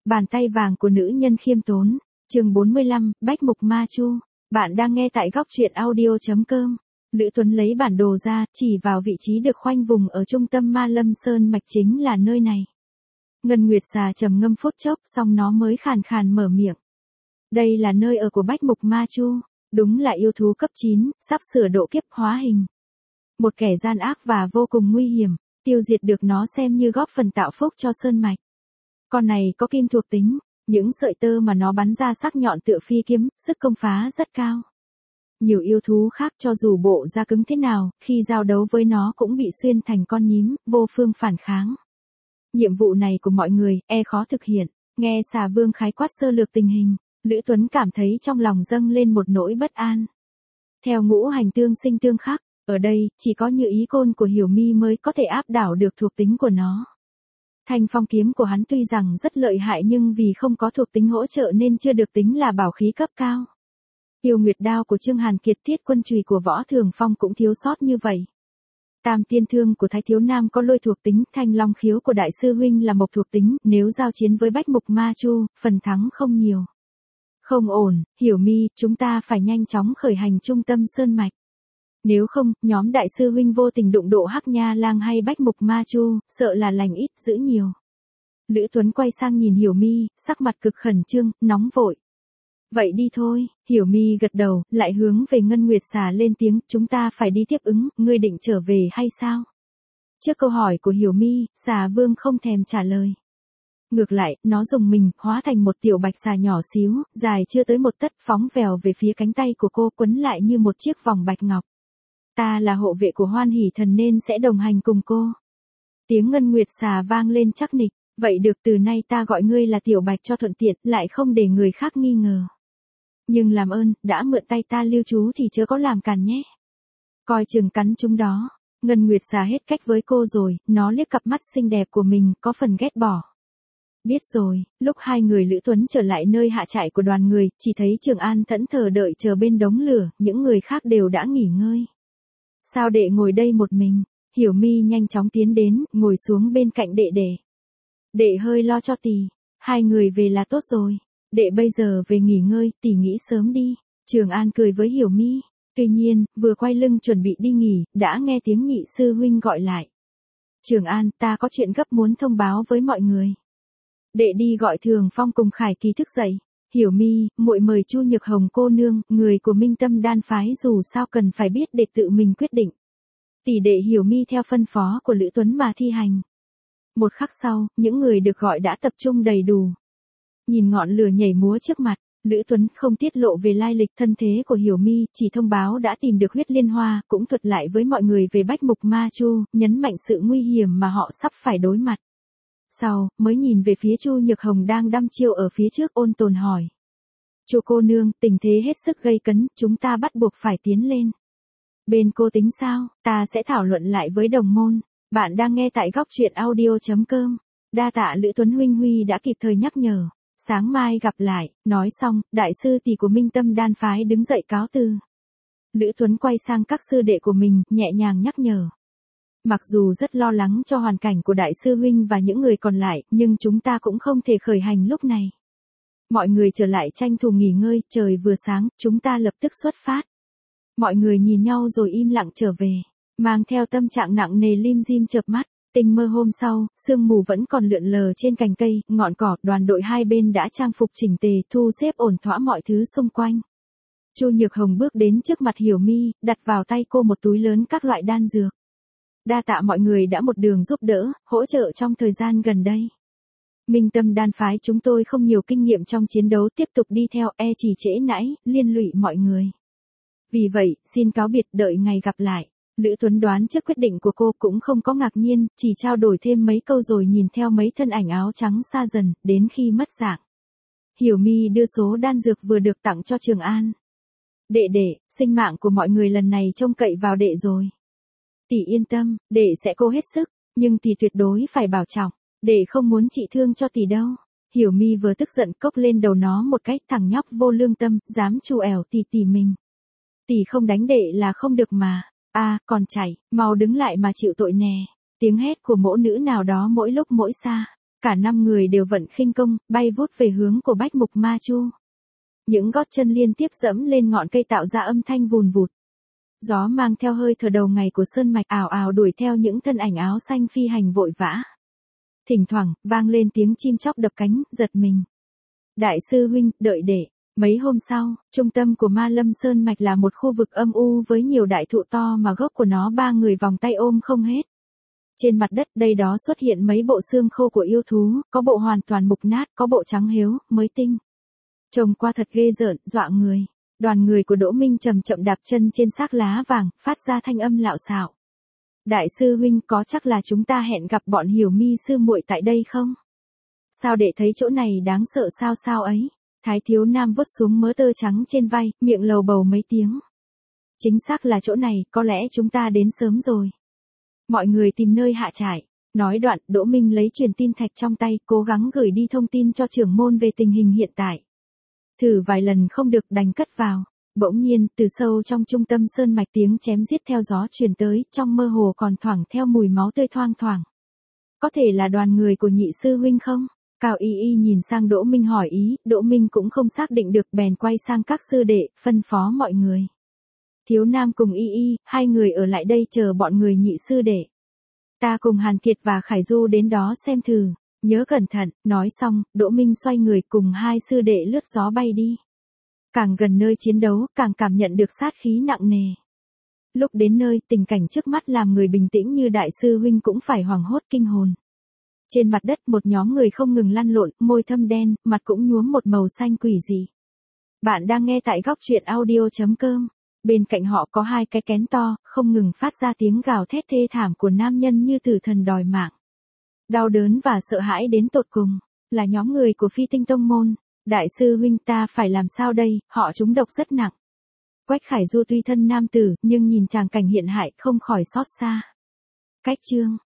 Bàn tay vàng của nữ nhân khiêm tốn. Chương 45, Bách Mục Ma Chu. Bạn đang nghe tại góc truyện audio.com. Lữ Tuấn lấy bản đồ ra, chỉ vào vị trí được khoanh vùng ở trung tâm Ma Lâm Sơn mạch chính là nơi này. Ngân Nguyệt Xà trầm ngâm phút chốc, xong nó mới khàn khàn mở miệng. Đây là nơi ở của Bách Mục Ma Chu, đúng là yêu thú cấp 9, sắp sửa độ kiếp hóa hình. Một kẻ gian ác và vô cùng nguy hiểm, tiêu diệt được nó xem như góp phần tạo phúc cho sơn mạch. Con này có kim thuộc tính, những sợi tơ mà nó bắn ra sắc nhọn tựa phi kiếm, sức công phá rất cao. Nhiều yêu thú khác cho dù bộ da cứng thế nào, khi giao đấu với nó cũng bị xuyên thành con nhím, vô phương phản kháng. Nhiệm vụ này của mọi người, khó thực hiện. Nghe Xà Vương khái quát sơ lược tình hình, Lữ Tuấn cảm thấy trong lòng dâng lên một nỗi bất an. Theo ngũ hành tương sinh tương khắc, ở đây, chỉ có Như Ý Côn của Hiểu Mi mới có thể áp đảo được thuộc tính của nó. Thanh phong kiếm của hắn tuy rằng rất lợi hại nhưng vì không có thuộc tính hỗ trợ nên chưa được tính là bảo khí cấp cao. Yêu Nguyệt đao của Trương Hàn Kiệt, Thiết Quân chùy của Võ Thường Phong cũng thiếu sót như vậy. Tam tiên thương của Thái Thiếu Nam có lôi thuộc tính, Thanh Long khiếu của Đại sư huynh là mộc thuộc tính, nếu giao chiến với Bách Mục Ma Chu, phần thắng không nhiều. Không ổn, Hiểu Mi, chúng ta phải nhanh chóng khởi hành trung tâm sơn mạch. Nếu không, nhóm Đại sư huynh vô tình đụng độ Hắc Nha Lang hay Bách Mục Ma Chu, sợ là lành ít dữ nhiều. Lữ Tuấn quay sang nhìn Hiểu Mi, sắc mặt cực khẩn trương, nóng vội. Vậy đi thôi, Hiểu Mi gật đầu, lại hướng về Ngân Nguyệt Xà lên tiếng, chúng ta phải đi tiếp ứng, ngươi định trở về hay sao? Trước câu hỏi của Hiểu Mi, Xà Vương không thèm trả lời. Ngược lại, nó dùng mình, hóa thành một tiểu bạch xà nhỏ xíu, dài chưa tới một tấc, phóng vèo về phía cánh tay của cô, quấn lại như một chiếc vòng bạch ngọc. Ta là hộ vệ của Hoan Hỷ Thần nên sẽ đồng hành cùng cô. Tiếng Ngân Nguyệt Xà vang lên chắc nịch, vậy được, từ nay ta gọi ngươi là tiểu bạch cho thuận tiện, lại không để người khác nghi ngờ. Nhưng làm ơn, đã mượn tay ta lưu trú thì chớ có làm càn nhé. Coi chừng cắn chúng đó. Ngân Nguyệt Xà hết cách với cô rồi, nó liếc cặp mắt xinh đẹp của mình, có phần ghét bỏ. Biết rồi, lúc hai người Lữ Tuấn trở lại nơi hạ trại của đoàn người, chỉ thấy Trường An thẫn thờ đợi chờ bên đống lửa, những người khác đều đã nghỉ ngơi. Sao đệ ngồi đây một mình? Hiểu Mi nhanh chóng tiến đến, ngồi xuống bên cạnh đệ đệ. Đệ hơi lo cho tỷ, hai người về là tốt rồi. Đệ bây giờ về nghỉ ngơi, tỷ nghỉ sớm đi. Trường An cười với Hiểu Mi. Tuy nhiên, vừa quay lưng chuẩn bị đi nghỉ, đã nghe tiếng Nhị sư huynh gọi lại. Trường An, ta có chuyện gấp muốn thông báo với mọi người. Đệ đi gọi Thường Phong cùng Khải Kỳ thức dậy. Hiểu Mi, muội mời Chu Nhược Hồng cô nương, người của Minh Tâm Đan phái dù sao cần phải biết để tự mình quyết định. Tỷ đệ Hiểu Mi theo phân phó của Lữ Tuấn mà thi hành. Một khắc sau, những người được gọi đã tập trung đầy đủ. Nhìn ngọn lửa nhảy múa trước mặt, Lữ Tuấn không tiết lộ về lai lịch thân thế của Hiểu Mi, chỉ thông báo đã tìm được huyết liên hoa, cũng thuật lại với mọi người về Bách Mục Ma Chu, nhấn mạnh sự nguy hiểm mà họ sắp phải đối mặt. Sau, mới nhìn về phía Chu Nhược Hồng đang đăm chiêu ở phía trước, ôn tồn hỏi. Chu cô nương, tình thế hết sức gây cấn, chúng ta bắt buộc phải tiến lên. Bên cô tính sao, ta sẽ thảo luận lại với đồng môn. Bạn đang nghe tại góc truyện audio.com. Đa tạ Lữ Tuấn huynh huy đã kịp thời nhắc nhở. Sáng mai gặp lại, nói xong, đại sư tỷ của Minh Tâm Đan phái đứng dậy cáo từ. Lữ Tuấn quay sang các sư đệ của mình, nhẹ nhàng nhắc nhở. Mặc dù rất lo lắng cho hoàn cảnh của đại sư huynh và những người còn lại, nhưng chúng ta cũng không thể khởi hành lúc này. Mọi người trở lại tranh thủ nghỉ ngơi, trời vừa sáng, chúng ta lập tức xuất phát. Mọi người nhìn nhau rồi im lặng trở về, mang theo tâm trạng nặng nề lim dim chợp mắt. Tinh mơ hôm sau, sương mù vẫn còn lượn lờ trên cành cây, ngọn cỏ, đoàn đội hai bên đã trang phục chỉnh tề, thu xếp ổn thỏa mọi thứ xung quanh. Chu Nhược Hồng bước đến trước mặt Hiểu Mi, đặt vào tay cô một túi lớn các loại đan dược. Đa tạ mọi người đã một đường giúp đỡ, hỗ trợ trong thời gian gần đây. Minh Tâm Đan phái chúng tôi không nhiều kinh nghiệm trong chiến đấu, tiếp tục đi theo, chỉ trễ nãi, liên lụy mọi người. Vì vậy, xin cáo biệt, đợi ngày gặp lại. Lữ Tuấn đoán trước quyết định của cô cũng không có ngạc nhiên, chỉ trao đổi thêm mấy câu rồi nhìn theo mấy thân ảnh áo trắng xa dần, đến khi mất dạng. Hiểu Mi đưa số đan dược vừa được tặng cho Trường An. Đệ, sinh mạng của mọi người lần này trông cậy vào đệ rồi. Tỷ yên tâm, đệ sẽ cố hết sức, nhưng tỷ tuyệt đối phải bảo trọng, đệ không muốn trị thương cho tỷ đâu. Hiểu Mi vừa tức giận cốc lên đầu nó một cách, thằng nhóc vô lương tâm, dám trù ẻo tỷ mình. Tỷ không đánh đệ là không được mà. Còn chạy, mau đứng lại mà chịu tội nè. Tiếng hét của mỗ nữ nào đó mỗi lúc mỗi xa. Cả 5 người đều vận khinh công, bay vút về hướng của Bách Mục Ma Chu. Những gót chân liên tiếp dẫm lên ngọn cây tạo ra âm thanh vùn vụt. Gió mang theo hơi thở đầu ngày của sơn mạch ảo ảo đuổi theo những thân ảnh áo xanh phi hành vội vã. Thỉnh thoảng, vang lên tiếng chim chóc đập cánh, giật mình. Đại sư huynh, đợi để. Mấy hôm sau, trung tâm của Ma Lâm Sơn Mạch là một khu vực âm u với nhiều đại thụ to mà gốc của nó 3 người vòng tay ôm không hết. Trên mặt đất đây đó xuất hiện mấy bộ xương khô của yêu thú, có bộ hoàn toàn mục nát, có bộ trắng héo, mới tinh. Trông qua thật ghê rợn, dọa người. Đoàn người của Đỗ Minh chậm chậm đạp chân trên xác lá vàng, phát ra thanh âm lạo xạo. Đại sư huynh, có chắc là chúng ta hẹn gặp bọn Hiểu Mi sư muội tại đây không? Sao để thấy chỗ này đáng sợ sao sao ấy? Thái thiếu nam vuốt xuống mớ tơ trắng trên vai, miệng lầu bầu mấy tiếng. Chính xác là chỗ này, có lẽ chúng ta đến sớm rồi. Mọi người tìm nơi hạ trại. Nói đoạn, Đỗ Minh lấy truyền tin thạch trong tay, cố gắng gửi đi thông tin cho trưởng môn về tình hình hiện tại. Thử vài lần không được đành cất vào. Bỗng nhiên, từ sâu trong trung tâm sơn mạch tiếng chém giết theo gió truyền tới, trong mơ hồ còn thoảng theo mùi máu tươi thoang thoảng. Có thể là đoàn người của nhị sư huynh không? Cao Y Y nhìn sang Đỗ Minh hỏi ý, Đỗ Minh cũng không xác định được bèn quay sang các sư đệ, phân phó mọi người. Thiếu Nam cùng Y Y, 2 người ở lại đây chờ bọn người nhị sư đệ. Ta cùng Hàn Kiệt và Khải Du đến đó xem thử, nhớ cẩn thận, nói xong, Đỗ Minh xoay người cùng 2 sư đệ lướt gió bay đi. Càng gần nơi chiến đấu, càng cảm nhận được sát khí nặng nề. Lúc đến nơi, tình cảnh trước mắt làm người bình tĩnh như đại sư huynh cũng phải hoảng hốt kinh hồn. Trên mặt đất một nhóm người không ngừng lăn lộn, môi thâm đen, mặt cũng nhuốm một màu xanh quỷ dị. Bạn đang nghe tại góc truyện audio.com. Bên cạnh họ có 2 cái kén to, không ngừng phát ra tiếng gào thét thê thảm của nam nhân như tử thần đòi mạng. Đau đớn và sợ hãi đến tột cùng, là nhóm người của Phi Tinh Tông Môn. Đại sư huynh, ta phải làm sao đây, họ trúng độc rất nặng. Quách Khải Du tuy thân nam tử, nhưng nhìn tràng cảnh hiện hại không khỏi xót xa. Cách chương